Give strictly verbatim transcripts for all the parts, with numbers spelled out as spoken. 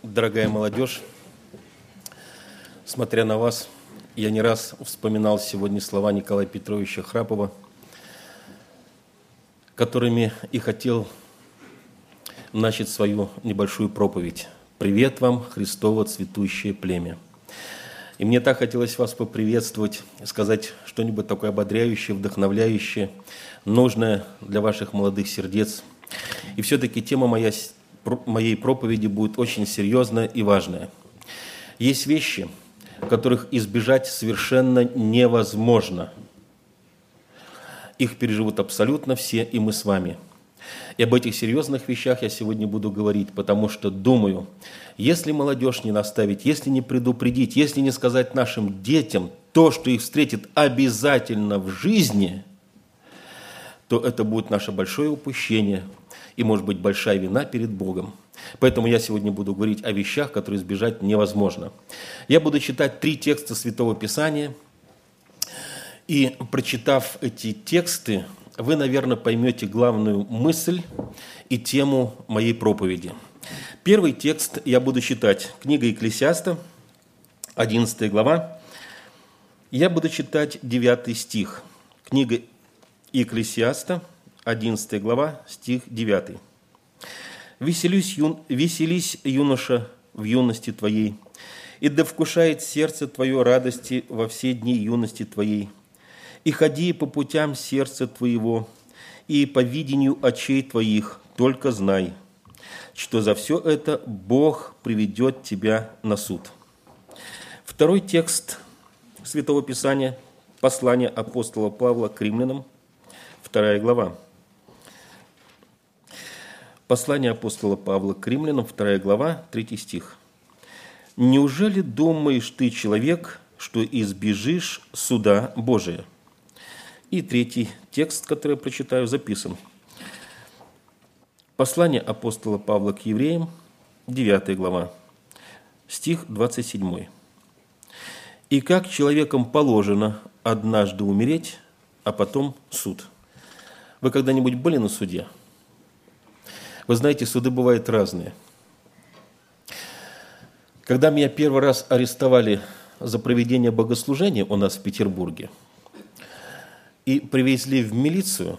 Дорогая молодежь, смотря на вас, я не раз вспоминал сегодня слова Николая Петровича Храпова, которыми и хотел начать свою небольшую проповедь. «Привет вам, Христово цветущее племя». И мне так хотелось вас поприветствовать, сказать что-нибудь такое ободряющее, вдохновляющее, нужное для ваших молодых сердец. И все-таки тема моя, моей проповеди будет очень серьезная и важная. Есть вещи, которых избежать совершенно невозможно. Их переживут абсолютно все, и мы с вами. И об этих серьезных вещах я сегодня буду говорить, потому что думаю, если молодежь не наставить, если не предупредить, если не сказать нашим детям то, что их встретит обязательно в жизни, то это будет наше большое упущение и, может быть, большая вина перед Богом. Поэтому я сегодня буду говорить о вещах, которые избежать невозможно. Я буду читать три текста Святого Писания, и, прочитав эти тексты, вы, наверное, поймете главную мысль и тему моей проповеди. Первый текст я буду читать. Книга Екклесиаста, одиннадцатая глава. Я буду читать девятый стих. Книга Екклесиаста, одиннадцатая глава, стих девятый. «Веселись, юн... «Веселись, юноша, в юности твоей, и да вкушает сердце твое радости во все дни юности твоей. И ходи по путям сердца твоего, и по видению очей твоих, только знай, что за все это Бог приведет тебя на суд». Второй текст Святого Писания, послание апостола Павла к римлянам, вторая глава. Послание апостола Павла к римлянам, вторая глава, третий стих. «Неужели думаешь ты, человек, что избежишь суда Божия?» И третий текст, который я прочитаю, записан. Послание апостола Павла к евреям, девятая глава, стих двадцать семь. «И как человеком положено однажды умереть, а потом суд». Вы когда-нибудь были на суде? Вы знаете, суды бывают разные. Когда меня первый раз арестовали за проведение богослужения у нас в Петербурге и привезли в милицию,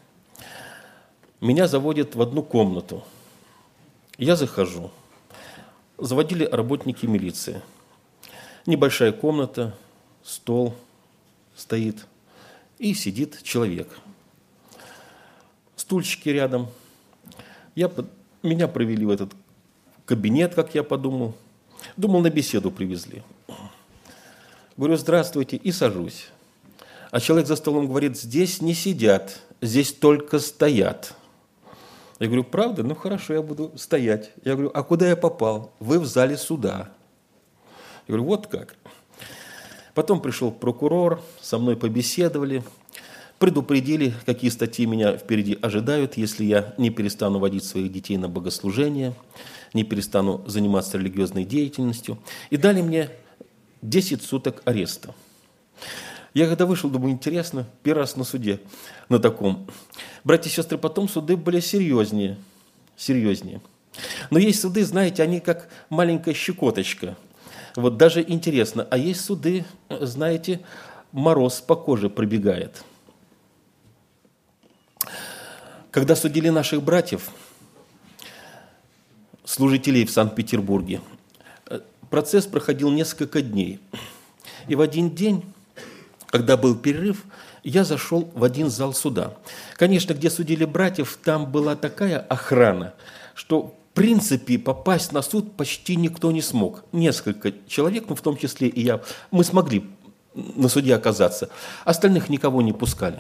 меня заводят в одну комнату. Я захожу. Заводили работники милиции. Небольшая комната, стол стоит, и сидит человек. Стульчики рядом. Я, меня провели в этот кабинет, как я подумал. Думал, на беседу привезли. Говорю, здравствуйте, и сажусь. А человек за столом говорит, здесь не сидят, здесь только стоят. Я говорю, правда? Ну хорошо, я буду стоять. Я говорю, а куда я попал? Вы в зале суда. Я говорю, вот как. Потом пришел прокурор, со мной побеседовали, предупредили, какие статьи меня впереди ожидают, если я не перестану водить своих детей на богослужение, не перестану заниматься религиозной деятельностью. И дали мне десять суток ареста. Я когда вышел, думаю, интересно, первый раз на суде, на таком. Братья и сестры, потом суды были серьезнее, серьезнее. Но есть суды, знаете, они как маленькая щекоточка. Вот даже интересно. А есть суды, знаете, мороз по коже пробегает. Когда судили наших братьев, служителей в Санкт-Петербурге, процесс проходил несколько дней. И в один день, когда был перерыв, я зашел в один зал суда. Конечно, где судили братьев, там была такая охрана, что в принципе попасть на суд почти никто не смог. Несколько человек, ну в том числе и я, мы смогли на суде оказаться. Остальных никого не пускали.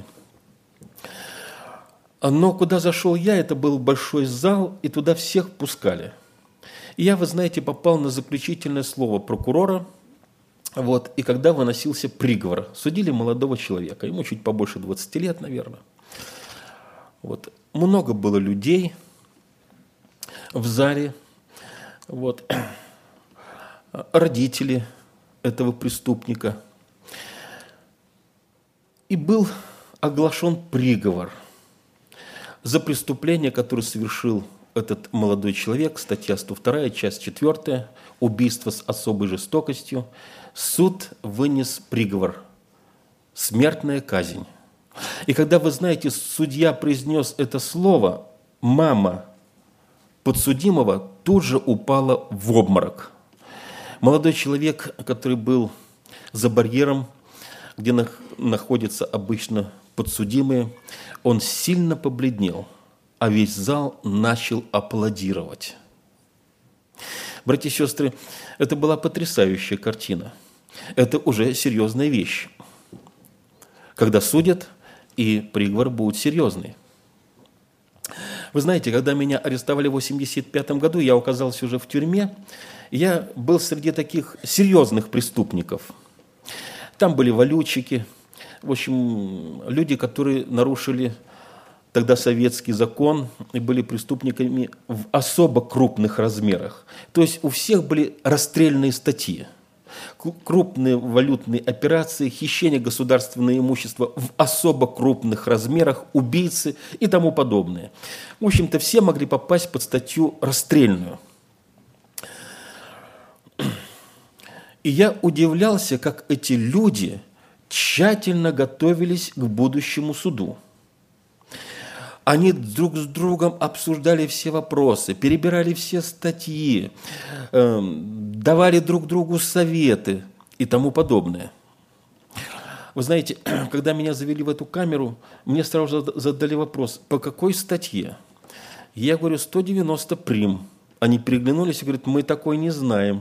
Но куда зашел я, это был большой зал, и туда всех пускали. И я, вы знаете, попал на заключительное слово прокурора, вот, и когда выносился приговор, судили молодого человека, ему чуть побольше двадцати лет, наверное. Вот. Много было людей в зале, вот, родители этого преступника. И был оглашен приговор за преступление, которое совершил этот молодой человек, статья сто вторая, часть четвёртая, убийство с особой жестокостью, суд вынес приговор – смертная казнь. И когда, вы знаете, судья произнес это слово, мама подсудимого тут же упала в обморок. Молодой человек, который был за барьером, где находятся обычно подсудимые, он сильно побледнел, а весь зал начал аплодировать. Братья и сестры, это была потрясающая картина. Это уже серьезная вещь. Когда судят, и приговор будет серьезный. Вы знаете, когда меня арестовали в восемьдесят пятом году, я оказался уже в тюрьме, я был среди таких серьезных преступников. Там были валютчики, в общем, люди, которые нарушили тогда советский закон и были преступниками в особо крупных размерах. То есть у всех были расстрельные статьи. Крупные валютные операции, хищение государственного имущества в особо крупных размерах, убийцы и тому подобное. В общем-то, все могли попасть под статью расстрельную. И я удивлялся, как эти люди тщательно готовились к будущему суду. Они друг с другом обсуждали все вопросы, перебирали все статьи, э, давали друг другу советы и тому подобное. Вы знаете, когда меня завели в эту камеру, мне сразу задали вопрос, по какой статье? Я говорю, сто девяносто прим. Они переглянулись и говорят, мы такой не знаем.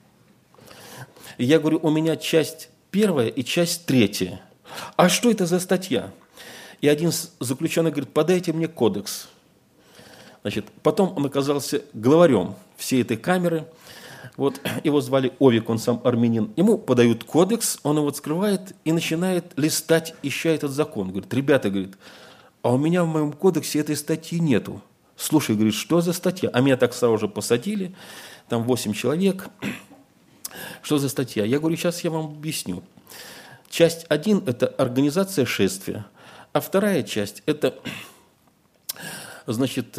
Я говорю, у меня часть первая и часть третья. А что это за статья? И один заключенный говорит, подайте мне кодекс. Значит, потом он оказался главарем всей этой камеры. Вот, его звали Овик, он сам армянин. Ему подают кодекс, он его открывает и начинает листать, ища этот закон. Говорит, ребята, говорит, а у меня в моем кодексе этой статьи нету. Слушай, говорит, что за статья? А меня так сразу же посадили, там восемь человек. Что за статья? Я говорю, сейчас я вам объясню. Часть один – это организация шествия. А вторая часть – это, значит,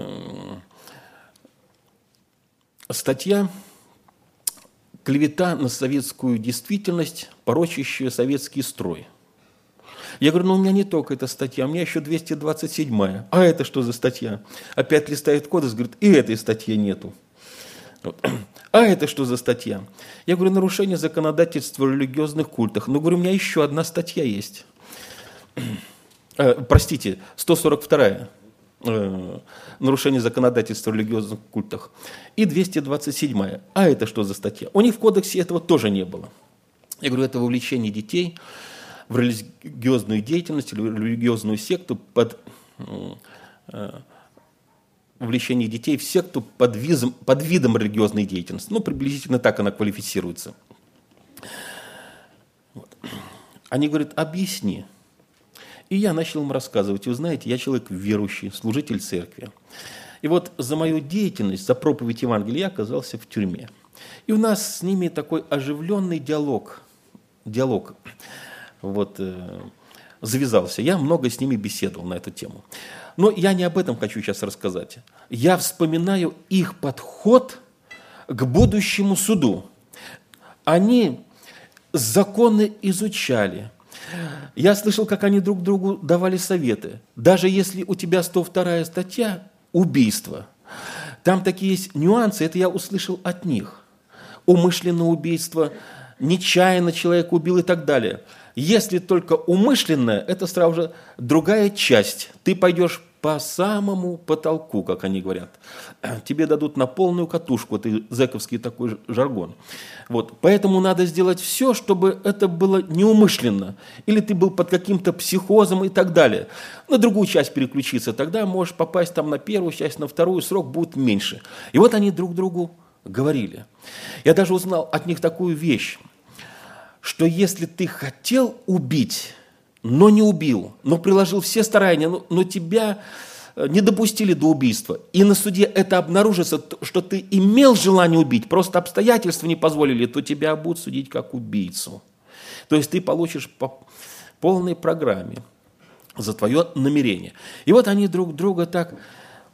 статья «Клевета на советскую действительность, порочащая советский строй». Я говорю, ну у меня не только эта статья, у меня еще двести двадцать седьмая. А это что за статья? Опять листает кодекс, говорит, и этой статьи нету. Вот. А это что за статья? Я говорю, нарушение законодательства в религиозных культах. Ну, говорю, у меня еще одна статья есть. Э, простите, сто сорок вторая, э, нарушение законодательства в религиозных культах, и двести двадцать седьмая. А это что за статья? У них в кодексе этого тоже не было. Я говорю, это вовлечение детей в религиозную деятельность, или в религиозную секту под э, вовлечение детей в секту под, визом, под видом религиозной деятельности. Ну, приблизительно так она квалифицируется. Вот. Они говорят, объясни. И я начал им рассказывать. Вы знаете, я человек верующий, служитель церкви. И вот за мою деятельность, за проповедь Евангелия я оказался в тюрьме. И у нас с ними такой оживленный диалог, диалог вот, э, завязался. Я много с ними беседовал на эту тему. Но я не об этом хочу сейчас рассказать. Я вспоминаю их подход к будущему суду. Они законы изучали. Я слышал, как они друг другу давали советы. Даже если у тебя сто вторая статья «Убийство», там такие есть нюансы, это я услышал от них. Умышленное убийство, нечаянно человек убил и так далее. Если только умышленное, это сразу же другая часть. Ты пойдешь по самому потолку, как они говорят. Тебе дадут на полную катушку, это зэковский такой жаргон. Вот. Поэтому надо сделать все, чтобы это было неумышленно. Или ты был под каким-то психозом и так далее. На другую часть переключиться, тогда можешь попасть там на первую часть, на вторую, срок будет меньше. И вот они друг другу говорили. Я даже узнал от них такую вещь, что если ты хотел убить, но не убил, но приложил все старания, но, но тебя не допустили до убийства, и на суде это обнаружится, что ты имел желание убить, просто обстоятельства не позволили, то тебя будут судить как убийцу. То есть ты получишь по полной программе за твое намерение. И вот они друг друга так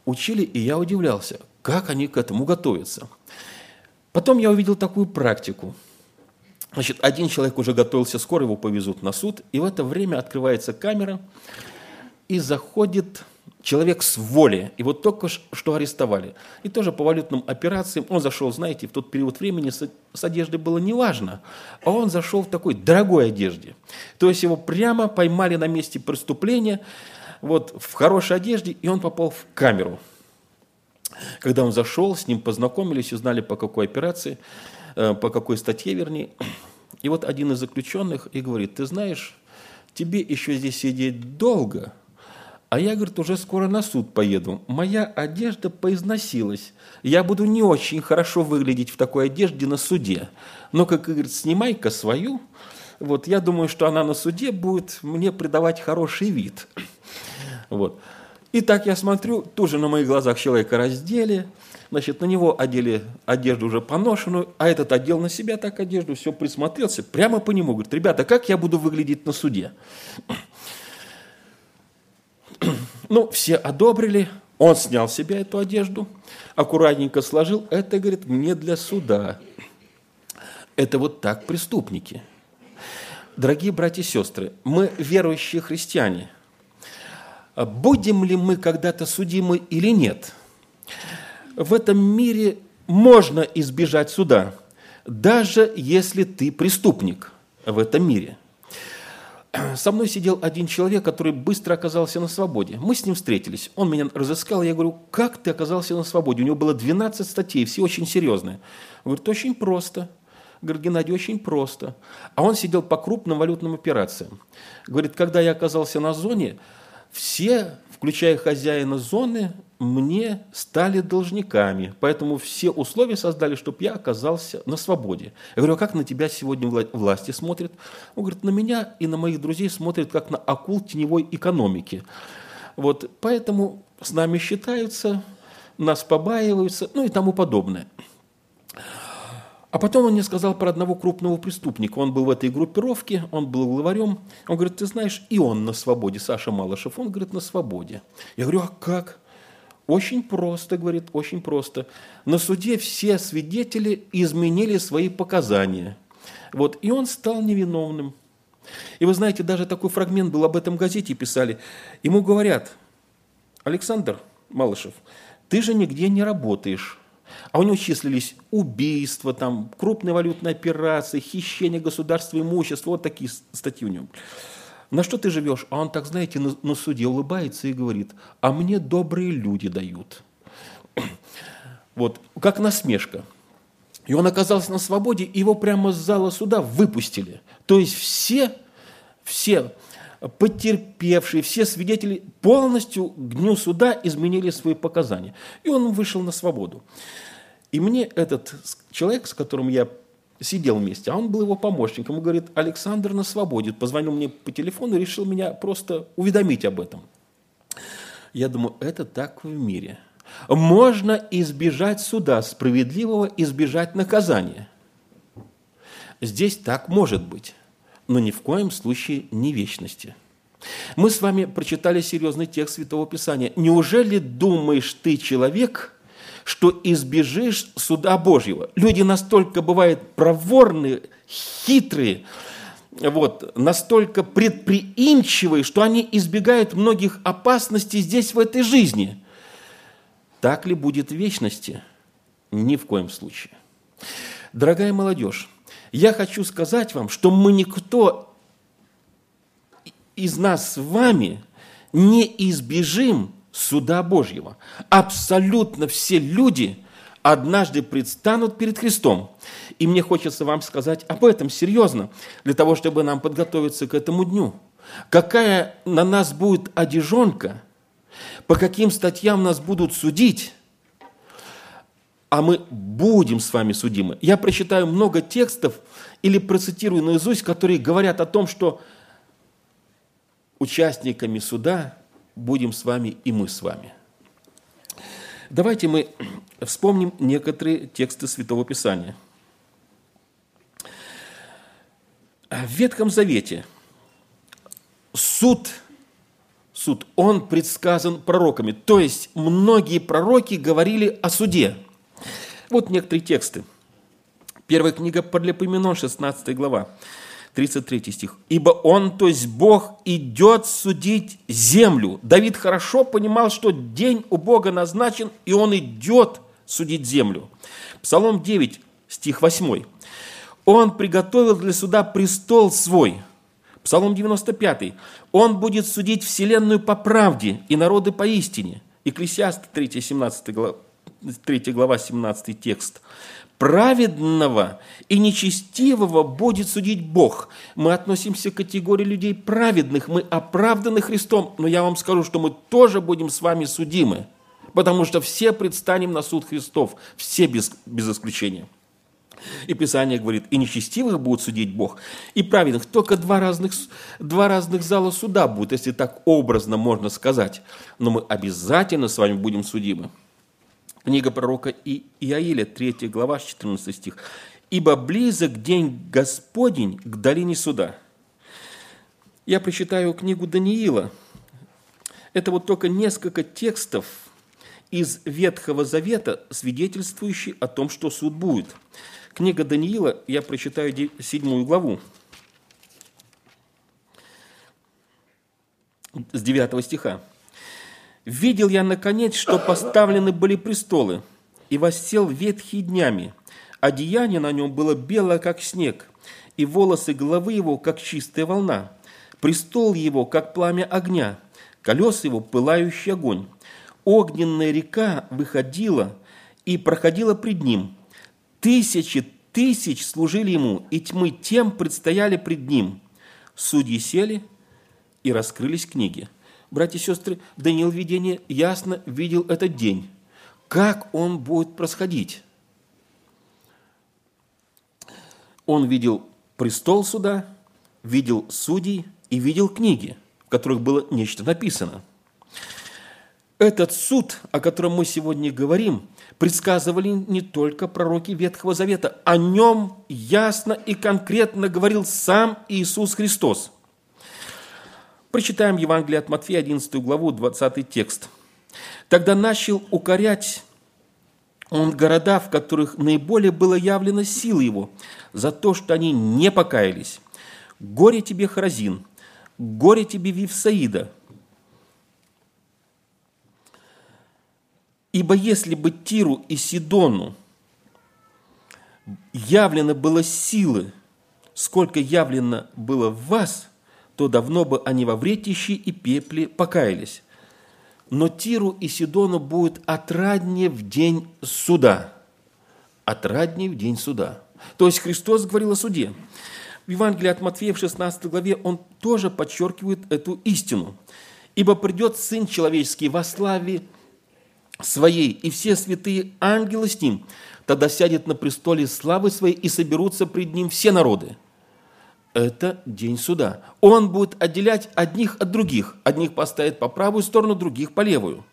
учили, и я удивлялся, как они к этому готовятся. Потом я увидел такую практику. Значит, один человек уже готовился, скоро его повезут на суд, и в это время открывается камера, и заходит человек с воли. Его только что арестовали. И тоже по валютным операциям он зашел, знаете, в тот период времени с, с одеждой было неважно, а он зашел в такой дорогой одежде. То есть его прямо поймали на месте преступления, вот, в хорошей одежде, и он попал в камеру. Когда он зашел, с ним познакомились, узнали, по какой операции, по какой статье, вернее. И вот один из заключенных и говорит: ты знаешь, тебе еще здесь сидеть долго, а я, говорит, уже скоро на суд поеду. Моя одежда поизносилась. Я буду не очень хорошо выглядеть в такой одежде на суде. Но, как говорит, снимай-ка свою. Вот, я думаю, что она на суде будет мне придавать хороший вид. Вот. И так я смотрю, тоже на моих глазах человека раздели, значит, на него одели одежду уже поношенную, а этот одел на себя так одежду, все присмотрелся, прямо по нему, говорит: ребята, как я буду выглядеть на суде? Ну, все одобрили, он снял с себя эту одежду, аккуратненько сложил, это, говорит, мне для суда. Это вот так преступники. Дорогие братья и сестры, мы верующие христиане. Будем ли мы когда-то судимы или нет? В этом мире можно избежать суда, даже если ты преступник в этом мире. Со мной сидел один человек, который быстро оказался на свободе. Мы с ним встретились, он меня разыскал, я говорю: как ты оказался на свободе? У него было двенадцать статей, все очень серьезные. Он говорит: очень просто. Говорит: Геннадий, очень просто. А он сидел по крупным валютным операциям. Говорит: когда я оказался на зоне, все, включая хозяина зоны, мне стали должниками. Поэтому все условия создали, чтобы я оказался на свободе. Я говорю: а как на тебя сегодня власти смотрят? Он говорит: на меня и на моих друзей смотрят, как на акул теневой экономики. Вот, поэтому с нами считаются, нас побаиваются, ну и тому подобное. А потом он мне сказал про одного крупного преступника. Он был в этой группировке, он был главарем. Он говорит: ты знаешь, и он на свободе, Саша Малышев, он, говорит, на свободе. Я говорю: а как? Очень просто, говорит, очень просто. На суде все свидетели изменили свои показания. Вот, и он стал невиновным. И вы знаете, даже такой фрагмент был, об этом в газете писали. Ему говорят: Александр Малышев, ты же нигде не работаешь. А у него числились убийства, там, крупные валютные операции, хищение государственного имущества, вот такие статьи у него. На что ты живешь? А он так, знаете, на, на суде улыбается и говорит: а мне добрые люди дают. Вот, как насмешка. И он оказался на свободе, и его прямо с зала суда выпустили. То есть все, все потерпевшие, все свидетели полностью к дню суда изменили свои показания. И он вышел на свободу. И мне этот человек, с которым я сидел вместе, а он был его помощником, он говорит: Александр на свободе. Позвонил мне по телефону и решил меня просто уведомить об этом. Я думаю, это так в мире. Можно избежать суда справедливого, избежать наказания. Здесь так может быть, но ни в коем случае не вечности. Мы с вами прочитали серьезный текст Святого Писания. Неужели думаешь ты, человек, что избежишь суда Божьего? Люди настолько бывают проворные, хитрые, вот, настолько предприимчивые, что они избегают многих опасностей здесь, в этой жизни. Так ли будет в вечности? Ни в коем случае. Дорогая молодежь, я хочу сказать вам, что мы никто из нас с вами не избежим суда Божьего. Абсолютно все люди однажды предстанут перед Христом. И мне хочется вам сказать об этом серьезно, для того, чтобы нам подготовиться к этому дню. Какая на нас будет одежонка, по каким статьям нас будут судить, а мы будем с вами судимы. Я прочитаю много текстов или процитирую наизусть, которые говорят о том, что участниками суда будем с вами и мы с вами. Давайте мы вспомним некоторые тексты Святого Писания. В Ветхом Завете суд, суд, он предсказан пророками. То есть многие пророки говорили о суде. Вот некоторые тексты. Первая книга Паралипоменон, шестнадцатая глава, тридцать третий стих. «Ибо он, то есть Бог, идет судить землю». Давид хорошо понимал, что день у Бога назначен, и он идет судить землю. Псалом девять, стих восемь. «Он приготовил для суда престол свой». Псалом девяносто пятый. «Он будет судить вселенную по правде и народы по истине». Екклесиаст третья, семнадцатая глава, третья глава, семнадцатый текст. «Праведного и нечестивого будет судить Бог». Мы относимся к категории людей праведных, мы оправданы Христом, но я вам скажу, что мы тоже будем с вами судимы, потому что все предстанем на суд Христов, все без, без исключения. И Писание говорит, и нечестивых будет судить Бог, и праведных. Только два разных, два разных зала суда будут, если так образно можно сказать. Но мы обязательно с вами будем судимы. Книга пророка Иаиля, третья глава, четырнадцатый стих. «Ибо близок день Господень к долине суда». Я прочитаю книгу Даниила. Это вот только несколько текстов из Ветхого Завета, свидетельствующие о том, что суд будет. Книга Даниила, я прочитаю седьмую главу, с девятого стиха. «Видел я, наконец, что поставлены были престолы, и воссел ветхий днями. Одеяние на нем было белое, как снег, и волосы головы его, как чистая волна. Престол его, как пламя огня, колеса его, пылающий огонь. Огненная река выходила и проходила пред ним. Тысячи тысяч служили ему, и тьмы тем предстояли пред ним. Судьи сели, и раскрылись книги». Братья и сестры, Даниил видение ясно видел этот день. Как он будет происходить? Он видел престол суда, видел судей и видел книги, в которых было нечто написано. Этот суд, о котором мы сегодня говорим, предсказывали не только пророки Ветхого Завета. О нем ясно и конкретно говорил сам Иисус Христос. Прочитаем Евангелие от Матфея, одиннадцатую главу, двадцатый текст. «Тогда начал укорять он города, в которых наиболее было явлено сила его, за то, что они не покаялись. Горе тебе, Хоразин, горе тебе, Вифсаида. Ибо если бы Тиру и Сидону явлено было силы, сколько явлено было в вас, то давно бы они во вретище и пепле покаялись. Но Тиру и Сидону будет отраднее в день суда». Отраднее в день суда. То есть Христос говорил о суде. В Евангелии от Матфея в шестнадцатой главе он тоже подчеркивает эту истину. «Ибо придет Сын Человеческий во славе Своей, и все святые ангелы с Ним. Тогда сядет на престоле славы Своей, и соберутся пред Ним все народы». Это день суда. Он будет отделять одних от других. Одних поставит по правую сторону, других по левую.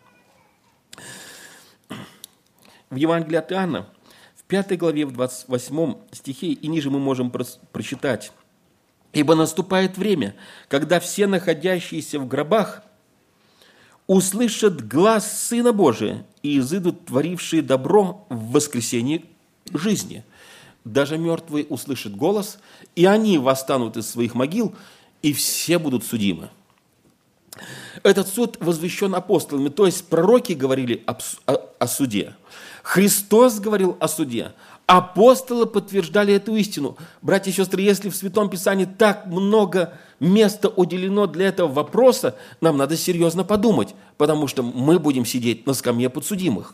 В Евангелии от Иоанна, в пятой главе, в двадцать восьмом стихе, и ниже мы можем прочитать. «Ибо наступает время, когда все находящиеся в гробах услышат глас Сына Божия и изыдут творившие добро в воскресении жизни». Даже мертвые услышат голос, и они восстанут из своих могил, и все будут судимы. Этот суд возвещен апостолами, то есть пророки говорили о, о, о суде. Христос говорил о суде. Апостолы подтверждали эту истину. Братья и сестры, если в Святом Писании так много места уделено для этого вопроса, нам надо серьезно подумать, потому что мы будем сидеть на скамье подсудимых.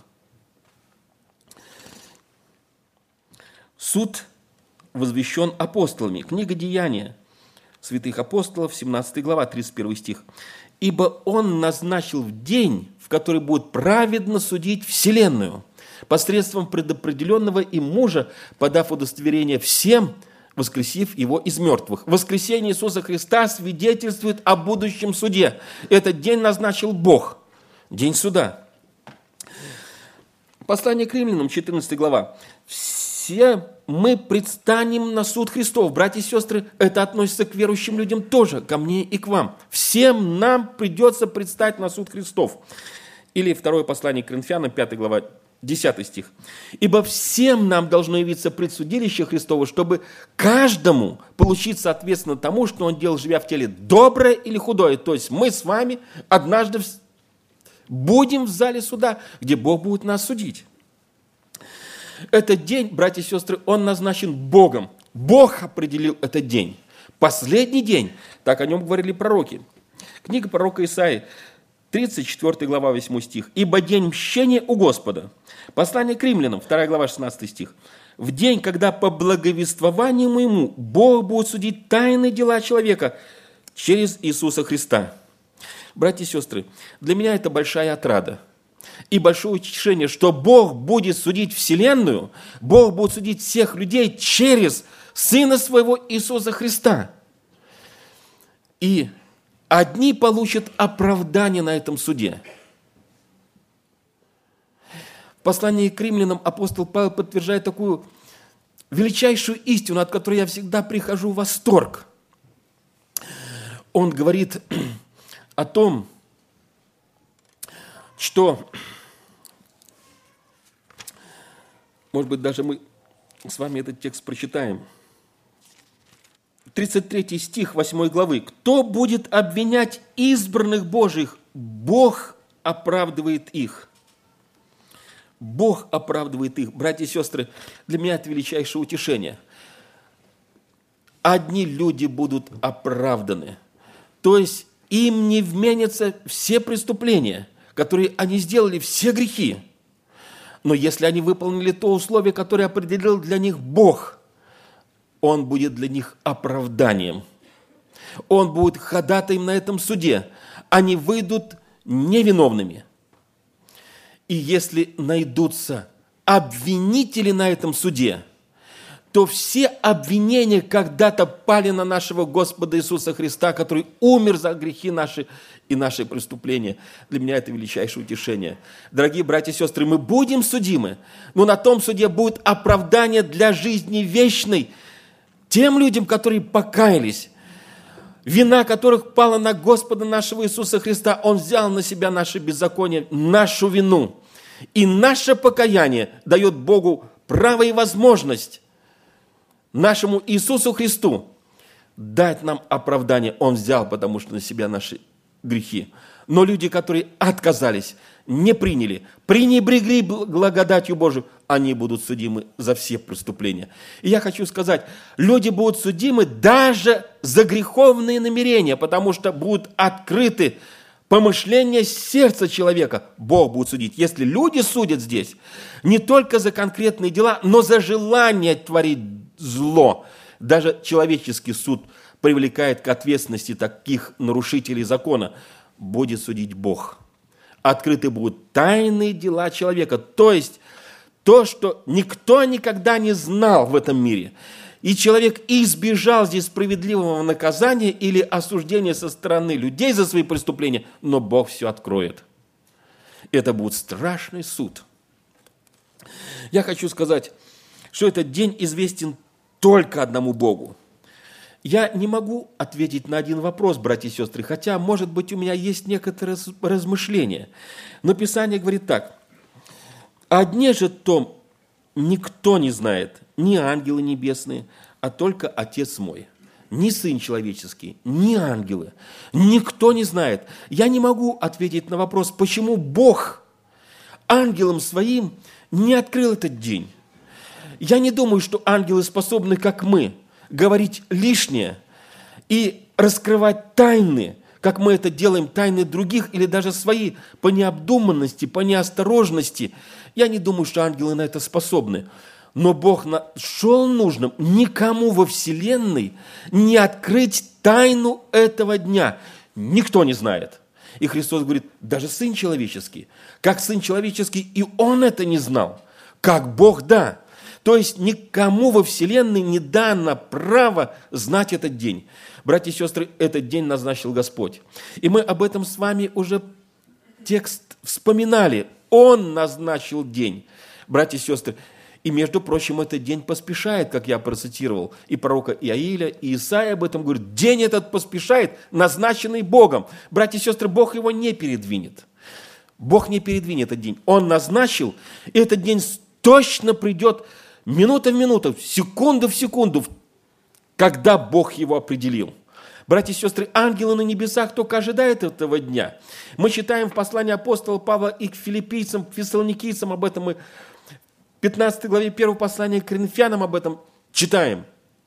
Суд возвещен апостолами. Книга Деяния святых апостолов, семнадцатая глава, тридцать первый стих. «Ибо Он назначил в день, в который будет праведно судить вселенную, посредством предопределенного им мужа, подав удостоверение всем, воскресив его из мертвых». Воскресение Иисуса Христа свидетельствует о будущем суде. Этот день назначил Бог, день суда. Послание к римлянам, четырнадцатая глава. все мы предстанем на суд Христов. Братья и сестры, это относится к верующим людям тоже, ко мне и к вам. Всем нам придется предстать на суд Христов. Или второе послание к Коринфянам, пятая глава, десятый стих. «Ибо всем нам должно явиться предсудилище Христово, чтобы каждому получить соответственно тому, что он делал, живя в теле, доброе или худое». То есть мы с вами однажды будем в зале суда, где Бог будет нас судить. Этот день, братья и сестры, он назначен Богом. Бог определил этот день. Последний день, так о нем говорили пророки. Книга пророка Исаии, тридцать четвёртая глава, восьмой стих. «Ибо день мщения у Господа». Послание к римлянам, вторая глава, шестнадцатый стих. «В день, когда по благовествованию моему Бог будет судить тайные дела человека через Иисуса Христа». Братья и сестры, для меня это большая отрада и большое утешение, что Бог будет судить вселенную, Бог будет судить всех людей через Сына Своего Иисуса Христа. И одни получат оправдание на этом суде. В послании к римлянам апостол Павел подтверждает такую величайшую истину, от которой я всегда прихожу в восторг. Он говорит о том, что, может быть, даже мы с вами этот текст прочитаем. тридцать третий стих восьмой главы. «Кто будет обвинять избранных Божьих? Бог оправдывает их». Бог оправдывает их. Братья и сестры, для меня это величайшее утешение. Одни люди будут оправданы. То есть им не вменятся все преступления, которые они сделали, все грехи. Но если они выполнили то условие, которое определил для них Бог, Он будет для них оправданием. Он будет ходатаем на этом суде. Они выйдут невиновными. И если найдутся обвинители на этом суде, то все обвинения когда-то пали на нашего Господа Иисуса Христа, который умер за грехи наши и наши преступления. Для меня это величайшее утешение. Дорогие братья и сестры, мы будем судимы, но на том суде будет оправдание для жизни вечной тем людям, которые покаялись, вина которых пала на Господа нашего Иисуса Христа. Он взял на себя наше беззаконие, нашу вину. И наше покаяние дает Богу право и возможность нашему Иисусу Христу дать нам оправдание. Он взял, потому что на себя наши грехи. Но люди, которые отказались, не приняли, пренебрегли благодатью Божию, они будут судимы за все преступления. И я хочу сказать, люди будут судимы даже за греховные намерения, потому что будут открыты помышления сердца человека. Бог будет судить. Если люди судят здесь не только за конкретные дела, но за желание творить зло, даже человеческий суд привлекает к ответственности таких нарушителей закона, будет судить Бог. Открыты будут тайные дела человека, то есть то, что никто никогда не знал в этом мире. И человек избежал здесь справедливого наказания или осуждения со стороны людей за свои преступления, но Бог все откроет. Это будет страшный суд. Я хочу сказать, что этот день известен только одному Богу. Я не могу ответить на один вопрос, братья и сестры, хотя, может быть, у меня есть некоторые размышления. Но Писание говорит так. «О дне же том никто не знает, ни ангелы небесные, а только Отец мой». Ни Сын человеческий, ни ангелы. Никто не знает. Я не могу ответить на вопрос, почему Бог ангелам своим не открыл этот день. Я не думаю, что ангелы способны, как мы, говорить лишнее и раскрывать тайны, как мы это делаем, тайны других или даже свои, по необдуманности, по неосторожности. Я не думаю, что ангелы на это способны. Но Бог нашел нужным никому во вселенной не открыть тайну этого дня. Никто не знает. И Христос говорит, даже Сын человеческий, как Сын человеческий, и Он это не знал, как Бог, да. То есть никому во вселенной не дано право знать этот день. Братья и сестры, этот день назначил Господь. И мы об этом с вами уже текст вспоминали. Он назначил день. Братья и сестры, И, между прочим, этот день поспешает, как я процитировал, и пророка Иаиля, и Исаия об этом говорит. День этот поспешает, назначенный Богом. Братья и сестры, Бог его не передвинет. Бог не передвинет этот день. Он назначил, и этот день точно придет минута в минуту, секунду в секунду, когда Бог его определил. Братья и сестры, ангелы на небесах только ожидают этого дня. Мы читаем в послании апостола Павла и к филиппийцам, к фессалоникийцам, об этом мы в пятнадцатой главе первого послания к коринфянам об этом читаем.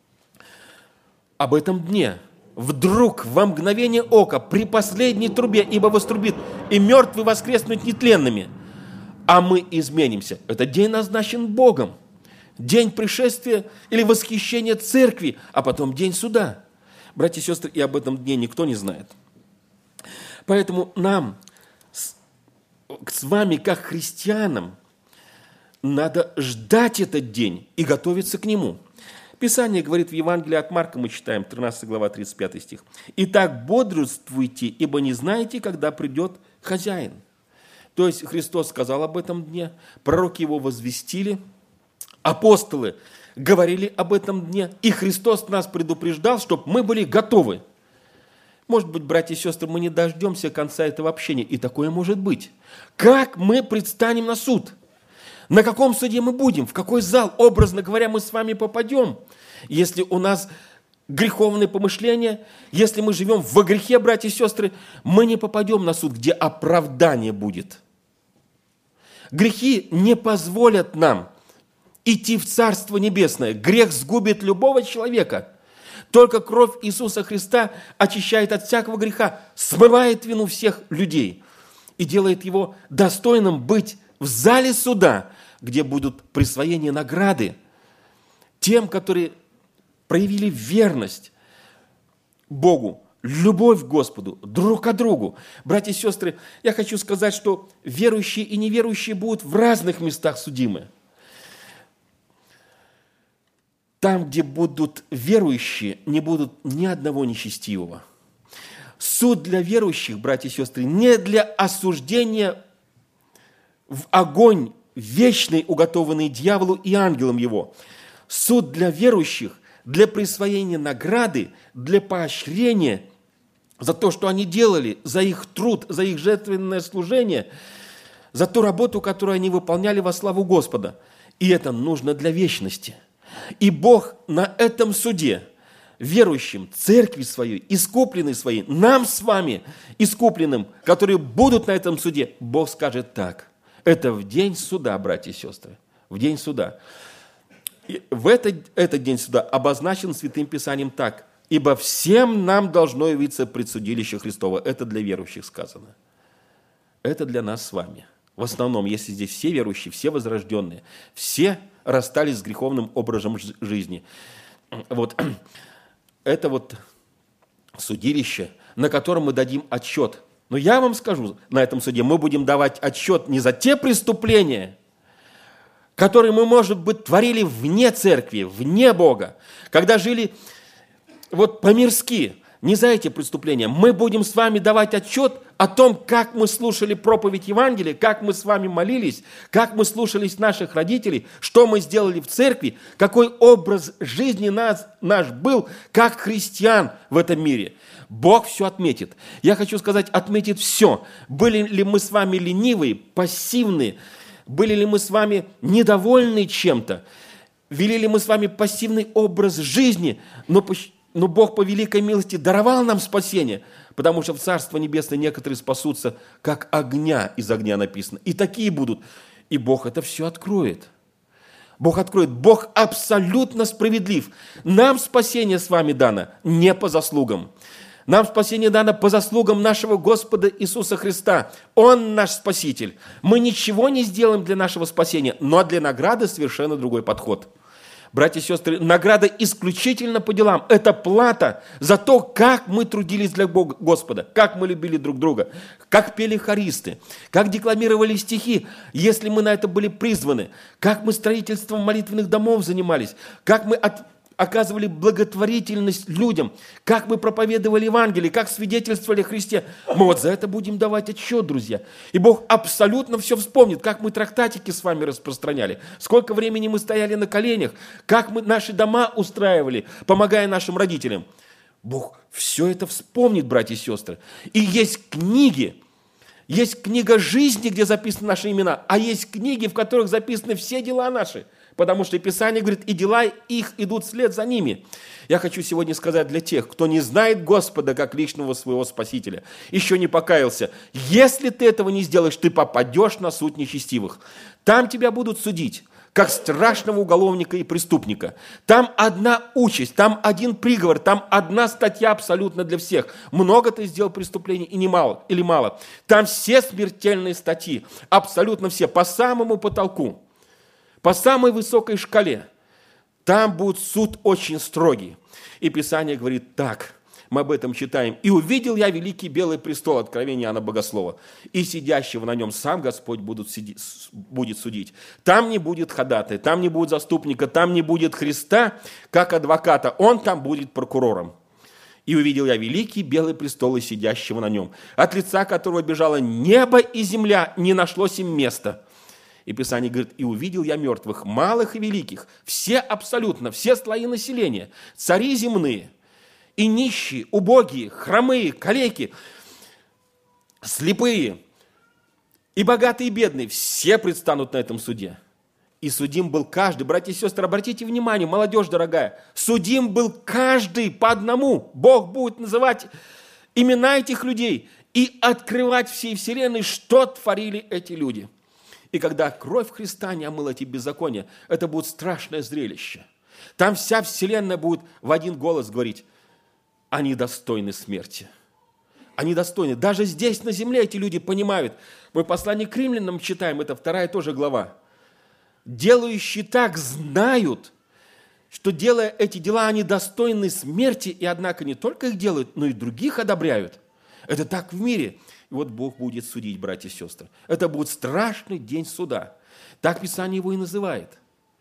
Об этом дне. Вдруг, во мгновение ока, при последней трубе, ибо вострубит, и мертвые воскреснут нетленными, а мы изменимся. Этот день назначен Богом. День пришествия или восхищения церкви, а потом день суда. Братья и сестры, и об этом дне никто не знает. Поэтому нам с, с вами, как христианам, надо ждать этот день и готовиться к нему. Писание говорит в Евангелии от Марка, мы читаем, тринадцатая глава, тридцать пятый стих. «Итак, бодрствуйте, ибо не знаете, когда придет хозяин». То есть Христос сказал об этом дне, пророки его возвестили, апостолы говорили об этом дне, и Христос нас предупреждал, чтобы мы были готовы. Может быть, братья и сестры, мы не дождемся конца этого общения, и такое может быть. Как мы предстанем на суд? На каком суде мы будем? В какой зал, образно говоря, мы с вами попадем? Если у нас греховные помышления, если мы живем во грехе, братья и сестры, мы не попадем на суд, где оправдание будет. Грехи не позволят нам идти в Царство Небесное. Грех сгубит любого человека. Только кровь Иисуса Христа очищает от всякого греха, смывает вину всех людей и делает его достойным быть в зале суда, где будут присвоения награды тем, которые проявили верность Богу, любовь к Господу, друг к другу. Братья и сестры, я хочу сказать, что верующие и неверующие будут в разных местах судимы. Там, где будут верующие, не будут ни одного нечестивого. Суд для верующих, братья и сестры, не для осуждения в огонь вечный, уготованный дьяволу и ангелам его. Суд для верующих, для присвоения награды, для поощрения за то, что они делали, за их труд, за их жертвенное служение, за ту работу, которую они выполняли во славу Господа. И это нужно для вечности. И Бог на этом суде верующим, церкви своей, искупленной своей, нам с вами, искупленным, которые будут на этом суде, Бог скажет так. Это в день суда, братья и сестры, в день суда. И в этот, этот день суда обозначен Святым Писанием так. «Ибо всем нам должно явиться предсудилище Христово». Это для верующих сказано. Это для нас с вами. В основном, если здесь все верующие, все возрожденные, все расстались с греховным образом жизни. Вот. Это вот судилище, на котором мы дадим отчет. Но я вам скажу, на этом суде мы будем давать отчет не за те преступления, которые мы, может быть, творили вне церкви, вне Бога, когда жили вот по-мирски, не за эти преступления. Мы будем с вами давать отчет о том, как мы слушали проповедь Евангелия, как мы с вами молились, как мы слушались наших родителей, что мы сделали в церкви, какой образ жизни нас, наш был, как христиан в этом мире. Бог все отметит. Я хочу сказать, отметит все. Были ли мы с вами ленивые, пассивные, были ли мы с вами недовольны чем-то, вели ли мы с вами пассивный образ жизни, но Но Бог по великой милости даровал нам спасение, потому что в Царство Небесное некоторые спасутся, как огня из огня написано. И такие будут. И Бог это все откроет. Бог откроет. Бог абсолютно справедлив. Нам спасение с вами дано не по заслугам. Нам спасение дано по заслугам нашего Господа Иисуса Христа. Он наш Спаситель. Мы ничего не сделаем для нашего спасения, но для награды совершенно другой подход. Братья и сестры, награда исключительно по делам. Это плата за то, как мы трудились для Бога, Господа, как мы любили друг друга, как пели хористы, как декламировали стихи, если мы на это были призваны, как мы строительством молитвенных домов занимались, как мы от, оказывали благотворительность людям, как мы проповедовали Евангелие, как свидетельствовали о Христе. Мы вот за это будем давать отчет, друзья. И Бог абсолютно все вспомнит, как мы трактатики с вами распространяли, сколько времени мы стояли на коленях, как мы наши дома устраивали, помогая нашим родителям. Бог все это вспомнит, братья и сестры. И есть книги, есть книга жизни, где записаны наши имена, а есть книги, в которых записаны все дела наши. Потому что Писание говорит, и дела их идут вслед за ними. Я хочу сегодня сказать для тех, кто не знает Господа как личного своего Спасителя, еще не покаялся. Если ты этого не сделаешь, ты попадешь на суд нечестивых. Там тебя будут судить, как страшного уголовника и преступника. Там одна участь, там один приговор, там одна статья абсолютно для всех. Много ты сделал преступлений и немало, или мало. Там все смертельные статьи, абсолютно все, по самому потолку, по самой высокой шкале. Там будет суд очень строгий. И Писание говорит так, мы об этом читаем. «И увидел я великий белый престол», Откровение Иоанна Богослова, «и сидящего на нем сам Господь будет судить». Там не будет ходатая, там не будет заступника, там не будет Христа, как адвоката. Он там будет прокурором. «И увидел я великий белый престол и сидящего на нем, от лица которого бежало небо и земля, не нашлось им места». И Писание говорит, «И увидел я мертвых, малых и великих, все абсолютно, все слои населения, цари земные, и нищие, убогие, хромые, калеки, слепые, и богатые, и бедные, все предстанут на этом суде. И судим был каждый». Братья и сестры, обратите внимание, молодежь дорогая, судим был каждый по одному. Бог будет называть имена этих людей и открывать всей вселенной, что творили эти люди. И когда кровь Христа не омыла эти беззакония, это будет страшное зрелище. Там вся вселенная будет в один голос говорить, они достойны смерти. Они достойны. Даже здесь, на земле, эти люди понимают. Мы послание к римлянам читаем, это вторая тоже глава. Делающие так знают, что, делая эти дела, они достойны смерти, и, однако, не только их делают, но и других одобряют. Это так в мире. И вот Бог будет судить, братья и сестры. Это будет страшный день суда. Так Писание его и называет.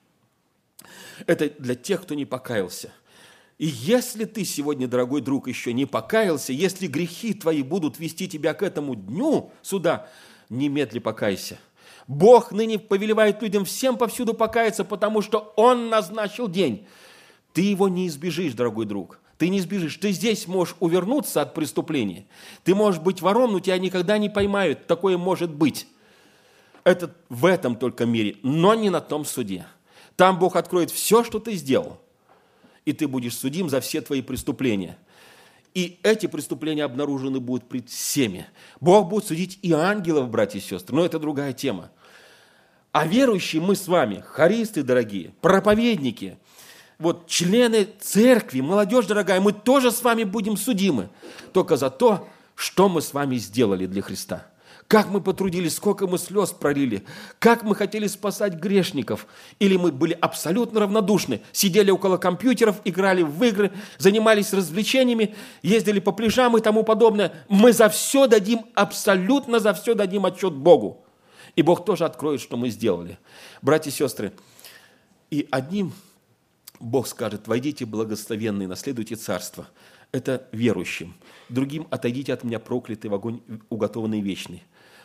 Это для тех, кто не покаялся. И если ты сегодня, дорогой друг, еще не покаялся, если грехи твои будут вести тебя к этому дню суда, немедли покайся. Бог ныне повелевает людям всем повсюду покаяться, потому что Он назначил день. Ты его не избежишь, дорогой друг. Ты не избежишь. Ты здесь можешь увернуться от преступления. Ты можешь быть вором, но тебя никогда не поймают. Такое может быть. Это в этом только мире, но не на том суде. Там Бог откроет все, что ты сделал. И ты будешь судим за все твои преступления. И эти преступления обнаружены будут пред всеми. Бог будет судить и ангелов, братья и сестры, но это другая тема. А верующие мы с вами, хористы дорогие, проповедники, вот члены церкви, молодежь дорогая, мы тоже с вами будем судимы. Только за то, что мы с вами сделали для Христа. Как мы потрудились, сколько мы слез пролили, как мы хотели спасать грешников. Или мы были абсолютно равнодушны, сидели около компьютеров, играли в игры, занимались развлечениями, ездили по пляжам и тому подобное. Мы за все дадим, абсолютно за все дадим отчет Богу. И Бог тоже откроет, что мы сделали. Братья и сестры, и одним Бог скажет, войдите благословенные, наследуйте царство. Это верующим. Другим отойдите от меня, проклятый в огонь, уготованный вечный.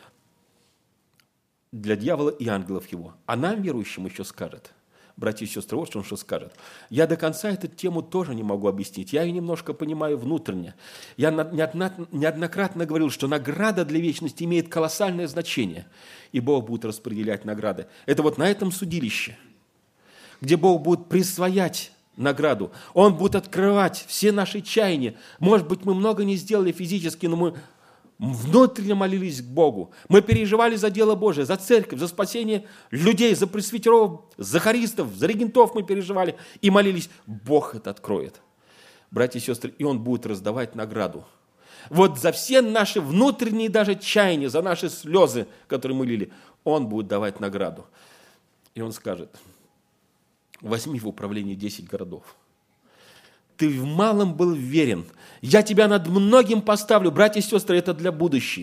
Для дьявола и ангелов его. А нам, верующим, еще скажет. Братья и сестры, вот что он что скажет. Я до конца эту тему тоже не могу объяснить. Я ее немножко понимаю внутренне. Я неоднократно говорил, что награда для вечности имеет колоссальное значение. И Бог будет распределять награды. Это вот на этом судилище, где Бог будет присвоять награду. Он будет открывать все наши чаяния. Может быть, мы много не сделали физически, но мы внутренне молились к Богу. Мы переживали за дело Божие, за церковь, за спасение людей, за пресвитеров, за хористов, за регентов мы переживали и молились. Бог это откроет. Братья и сестры, и Он будет раздавать награду. Вот за все наши внутренние даже чаяния, за наши слезы, которые мы лили, Он будет давать награду. И Он скажет, возьми в управление десять городов. Ты в малом был верен. Я тебя над многим поставлю. Братья и сестры, это для будущего.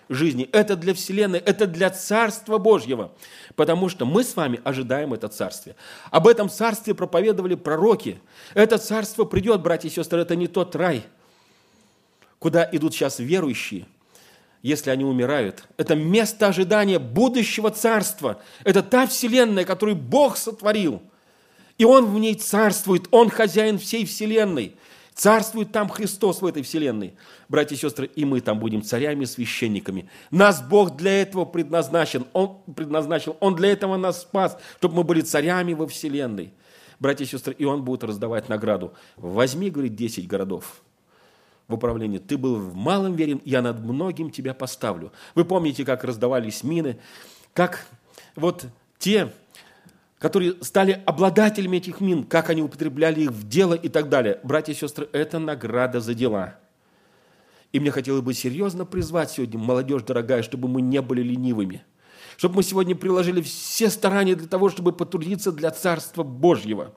жизни, это для Вселенной, это для Царства Божьего. Потому что мы с вами ожидаем это Царствие. Об этом Царстве проповедовали пророки. Это Царство придет, братья и сестры, это не тот рай, куда идут сейчас верующие, если они умирают. Это место ожидания будущего Царства. Это та Вселенная, которую Бог сотворил. И Он в ней царствует, Он хозяин всей Вселенной. Царствует там Христос в этой вселенной. Братья и сестры, и мы там будем царями и священниками. Нас Бог для этого предназначен. Он предназначил, Он для этого нас спас, чтобы мы были царями во вселенной. Братья и сестры, и Он будет раздавать награду. Возьми, говорит, десять городов в управлении. Ты был в малом верен, я над многим тебя поставлю. Вы помните, как раздавались мины, как вот те, которые стали обладателями этих мин, как они употребляли их в дело и так далее. Братья и сестры, это награда за дела. И мне хотелось бы серьезно призвать сегодня, молодежь дорогая, чтобы мы не были ленивыми, чтобы мы сегодня приложили все старания для того, чтобы потрудиться для Царства Божьего.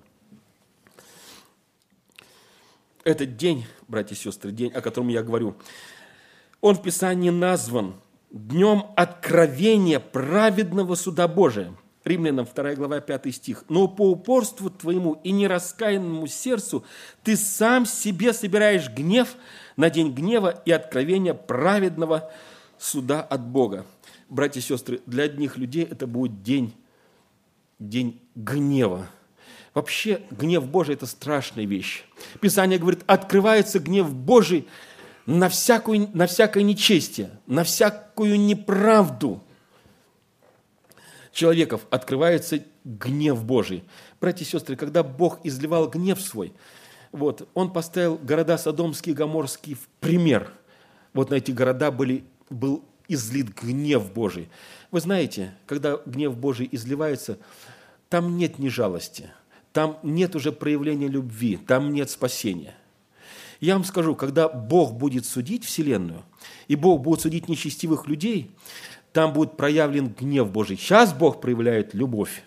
Этот день, братья и сестры, день, о котором я говорю, он в Писании назван днем откровения праведного суда Божия. Римлянам вторая глава, пятый стих. «Но по упорству твоему и нераскаянному сердцу ты сам себе собираешь гнев на день гнева и откровения праведного суда от Бога». Братья и сестры, для одних людей это будет день, день гнева. Вообще, гнев Божий – это страшная вещь. Писание говорит, открывается гнев Божий на, всякую, на всякое нечестие, на всякую неправду человеков, открывается гнев Божий. Братья и сестры, когда Бог изливал гнев свой, вот, Он поставил города Содомские и Гоморские в пример. Вот на эти города были, был излит гнев Божий. Вы знаете, когда гнев Божий изливается, там нет ни жалости, там нет уже проявления любви, там нет спасения. Я вам скажу, когда Бог будет судить вселенную, и Бог будет судить нечестивых людей, там будет проявлен гнев Божий. Сейчас Бог проявляет любовь.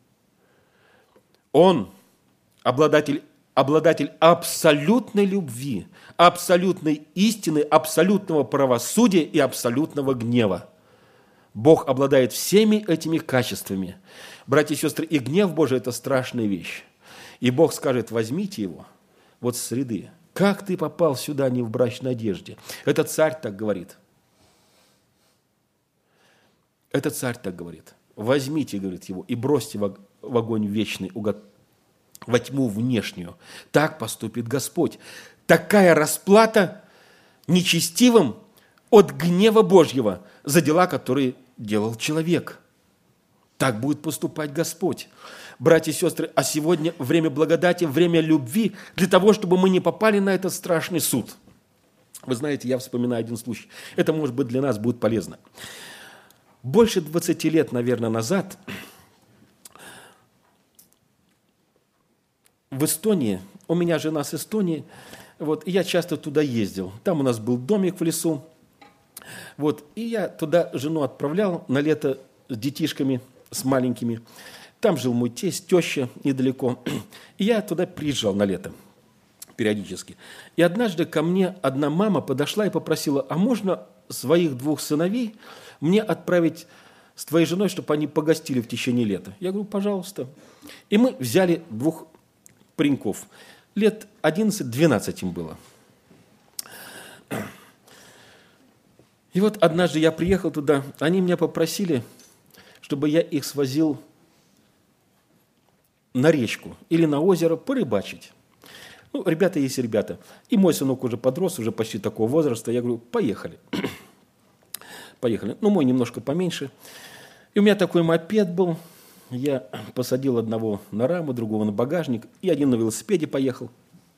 Он обладатель, обладатель абсолютной любви, абсолютной истины, абсолютного правосудия и абсолютного гнева. Бог обладает всеми этими качествами. Братья и сестры, и гнев Божий – это страшная вещь. И Бог скажет, возьмите его вот с среды. Как ты попал сюда не в брачной одежде? Этот царь так говорит. Этот царь так говорит. Возьмите, говорит, его и бросьте в огонь вечный, во тьму внешнюю. Так поступит Господь. Такая расплата нечестивым от гнева Божьего за дела, которые делал человек. Так будет поступать Господь. Братья и сестры, а сегодня время благодати, время любви, для того, чтобы мы не попали на этот страшный суд. Вы знаете, я вспоминаю один случай. Это, может быть, для нас будет полезно. Больше двадцати лет, наверное, назад в Эстонии, у меня жена с Эстонии, вот, и я часто туда ездил. Там у нас был домик в лесу. Вот, и я туда жену отправлял на лето с детишками, с маленькими. Там жил мой тесть, теща недалеко. И я туда приезжал на лето периодически. И однажды ко мне одна мама подошла и попросила, а можно своих двух сыновей мне отправить с твоей женой, чтобы они погостили в течение лета? Я говорю, пожалуйста. И мы взяли двух пареньков. Лет одиннадцать-двенадцать им было. И вот однажды я приехал туда, они меня попросили, чтобы я их свозил на речку или на озеро порыбачить. Ну, ребята есть ребята. И мой сынок уже подрос, уже почти такого возраста. Я говорю, поехали. Поехали. Ну, мой немножко поменьше. И у меня такой мопед был. Я посадил одного на раму, другого на багажник. И один на велосипеде поехал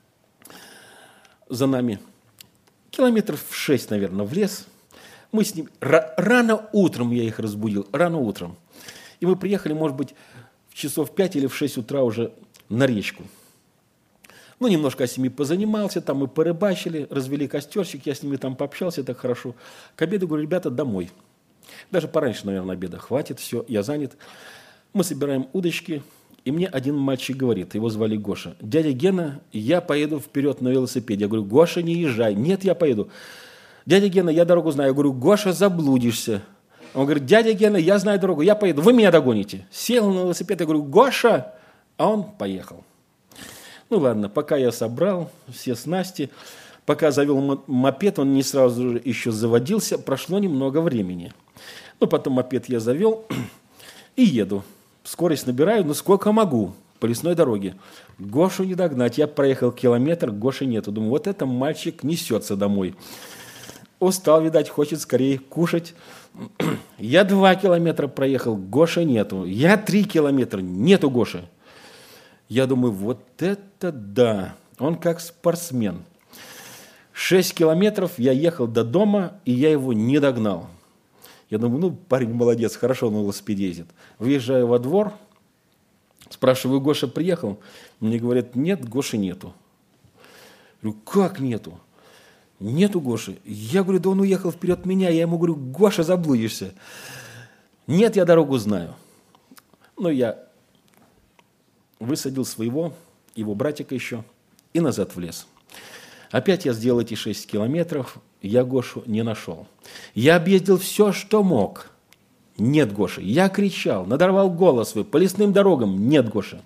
за нами. Километров шесть, наверное, в лес. Мы с ним... Рано утром я их разбудил. Рано утром. И мы приехали, может быть, в часов пять или в шесть утра уже на речку. Ну, немножко я с ними позанимался, там мы порыбачили, развели костерчик, я с ними там пообщался так хорошо. К обеду говорю, ребята, домой. Даже пораньше, наверное, обеда хватит, все, я занят. Мы собираем удочки, и мне один мальчик говорит, его звали Гоша. Дядя Гена, я поеду вперед на велосипеде. Я говорю, Гоша, не езжай. Нет, я поеду. дядя Гена, я дорогу знаю. Я говорю, Гоша, заблудишься. Он говорит, дядя Гена, я знаю дорогу, я поеду, вы меня догоните. Сел на велосипед, я говорю, Гоша, а он поехал. Ну ладно, пока я собрал все снасти, пока завел мопед, он не сразу же еще заводился, прошло немного времени. Ну, потом мопед я завел и еду. Скорость набираю, ну сколько могу по лесной дороге. Гошу не догнать. Я проехал километр, Гоши нету. Думаю, вот это мальчик несется домой. Устал, видать, хочет скорее кушать. Я два километра проехал, Гоши нету. Я три километра, нету Гоши. Я думаю, вот это да. Он как спортсмен. Шесть километров я ехал до дома, и я его не догнал. Я думаю, ну, парень молодец, хорошо на велосипеде ездит. Выезжаю во двор, спрашиваю, Гоша приехал? Мне говорят, нет, Гоши нету. Я говорю, как нету? Нету Гоши. Я говорю, да он уехал вперед меня. Я ему говорю, Гоша, заблудишься. Нет, я дорогу знаю. Ну, я высадил своего, его братика еще, и назад в лес. Опять я сделал эти шесть километров, я Гошу не нашел. Я объездил все, что мог. Нет Гоши. Я кричал, надорвал голос свой по лесным дорогам. Нет Гоши.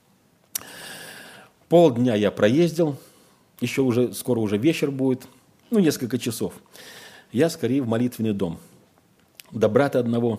Полдня я проездил, еще уже, скоро уже вечер будет, ну, несколько часов. Я скорее в молитвенный дом. До брата одного,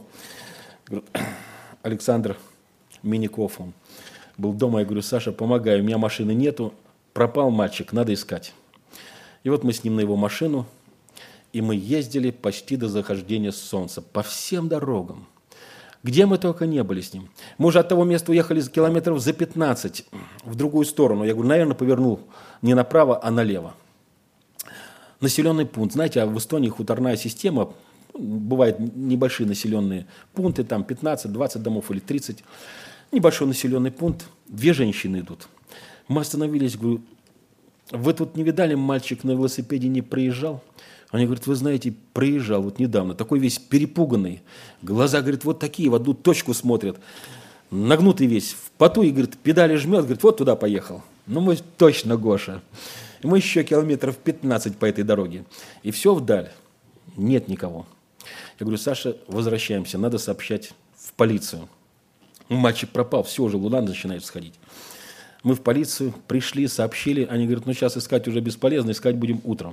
Александр Миников, он был дома, я говорю, Саша, помогай, у меня машины нету, пропал мальчик, надо искать. И вот мы с ним на его машину, и мы ездили почти до захождения солнца по всем дорогам. Где мы только не были с ним. Мы уже от того места уехали километров за пятнадцать в другую сторону. Я говорю, наверное, повернул не направо, а налево. Населенный пункт. Знаете, а в Эстонии хуторная система, бывают небольшие населенные пункты, там пятнадцать-двадцать домов или тридцать. Небольшой населенный пункт, две женщины идут. Мы остановились, говорю, вы тут не видали, мальчик на велосипеде не проезжал? Они говорят, вы знаете, проезжал вот недавно, такой весь перепуганный. Глаза, говорит, вот такие, в одну точку смотрят. Нагнутый весь, в поту, и, говорит, педали жмет, говорит, вот туда поехал. Ну, мы точно Гоша. И мы еще километров пятнадцать по этой дороге. И все вдаль. Нет никого. Я говорю, Саша, возвращаемся, надо сообщать в полицию. Мальчик пропал, все, уже луна начинает сходить. Мы в полицию пришли, сообщили. Они говорят, ну сейчас искать уже бесполезно, искать будем утром.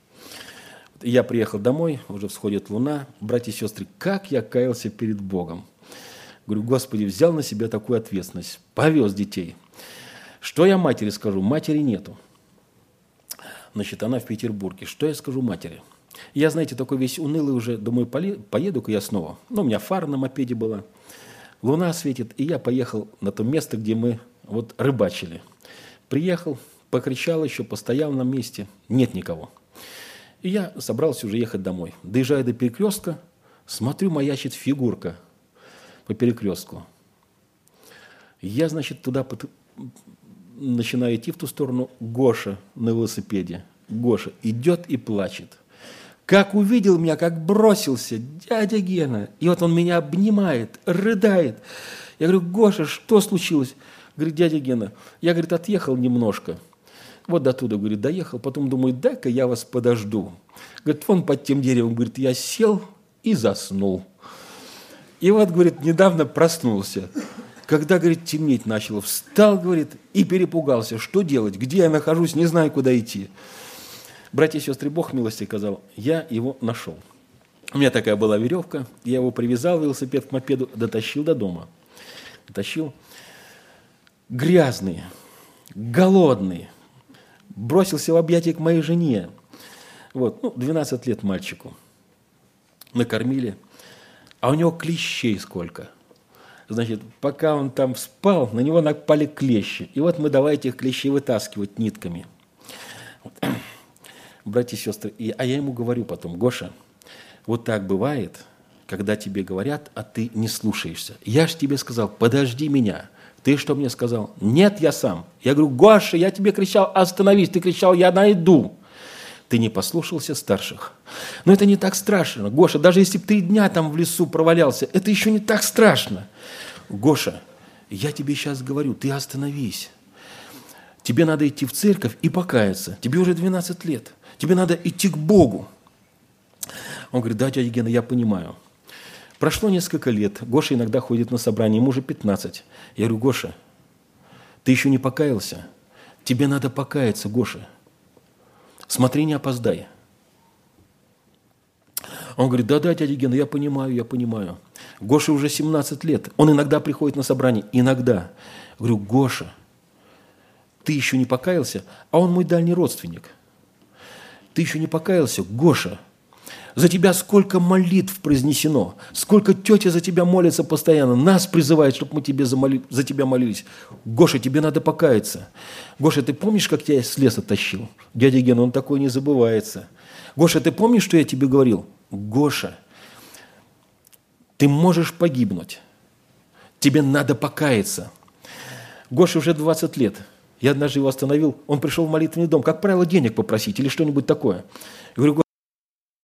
Я приехал домой, уже всходит луна. Братья и сестры, как я каялся перед Богом. Говорю, Господи, взял на себя такую ответственность, повез детей. Что я матери скажу? Матери нету. Значит, она в Петербурге. Что я скажу матери? Я, знаете, такой весь унылый уже, думаю, поеду-ка я снова. Ну, у меня фара на мопеде была. Луна светит, и я поехал на то место, где мы вот рыбачили. Приехал, покричал еще, постоял на месте. Нет никого. И я собрался уже ехать домой. Доезжая до перекрестка, смотрю, маячит фигурка по перекрестку. Я, значит, туда под... начинаю идти в ту сторону. Гоша на велосипеде. Гоша идет и плачет. Как увидел меня, как бросился, дядя Гена. И вот он меня обнимает, рыдает. Я говорю, Гоша, что случилось? Говорит, дядя Гена, я, говорит, отъехал немножко. Вот до туда, говорит, доехал. Потом думаю, дай-ка я вас подожду. Говорит, вон под тем деревом, говорит, я сел и заснул. И вот, говорит, недавно проснулся. Когда, говорит, темнеть начало, встал, говорит, и перепугался. Что делать? Где я нахожусь? Не знаю, куда идти. Братья и сестры, Бог милости оказал, я его нашел. У меня такая была веревка, я его привязал, велосипед к мопеду, дотащил до дома. Дотащил. Грязный, голодный, бросился в объятия к моей жене. Вот, ну, двенадцать лет мальчику. Накормили. А у него клещей сколько. Значит, пока он там спал, на него напали клещи. И вот мы давай этих клещей вытаскивать нитками. Вот. Братья и сестры, и, а я ему говорю потом, Гоша, вот так бывает, когда тебе говорят, а ты не слушаешься. Я же тебе сказал, подожди меня. Ты что мне сказал? Нет, я сам. Я говорю, Гоша, я тебе кричал, остановись. Ты кричал, я найду. Ты не послушался старших. Но это не так страшно. Гоша, даже если бы три дня там в лесу провалялся, это еще не так страшно. Гоша, я тебе сейчас говорю, ты остановись. Тебе надо идти в церковь и покаяться. Тебе уже двенадцать лет. Тебе надо идти к Богу. Он говорит, да, дядя Гена, я понимаю. Прошло несколько лет, Гоша иногда ходит на собрание, ему уже пятнадцать. Я говорю, Гоша, ты еще не покаялся? Тебе надо покаяться, Гоша. Смотри, не опоздай. Он говорит, да-да, дядя Гена, я понимаю, я понимаю. Гоше уже семнадцать лет. Он иногда приходит на собрание, иногда. Я говорю, Гоша, ты еще не покаялся? А он мой дальний родственник. Ты еще не покаялся? Гоша, за тебя сколько молитв произнесено, сколько тетя за тебя молится постоянно, нас призывает, чтобы мы тебе за, моли... за тебя молились. Гоша, тебе надо покаяться. Гоша, ты помнишь, как тебя с леса тащил? Дядя Гена, он такой не забывается. Гоша, ты помнишь, что я тебе говорил? Гоша, ты можешь погибнуть. Тебе надо покаяться. Гоше уже двадцать лет. Я однажды его остановил. Он пришел в молитвенный дом. Как правило, денег попросить или что-нибудь такое. Я говорю,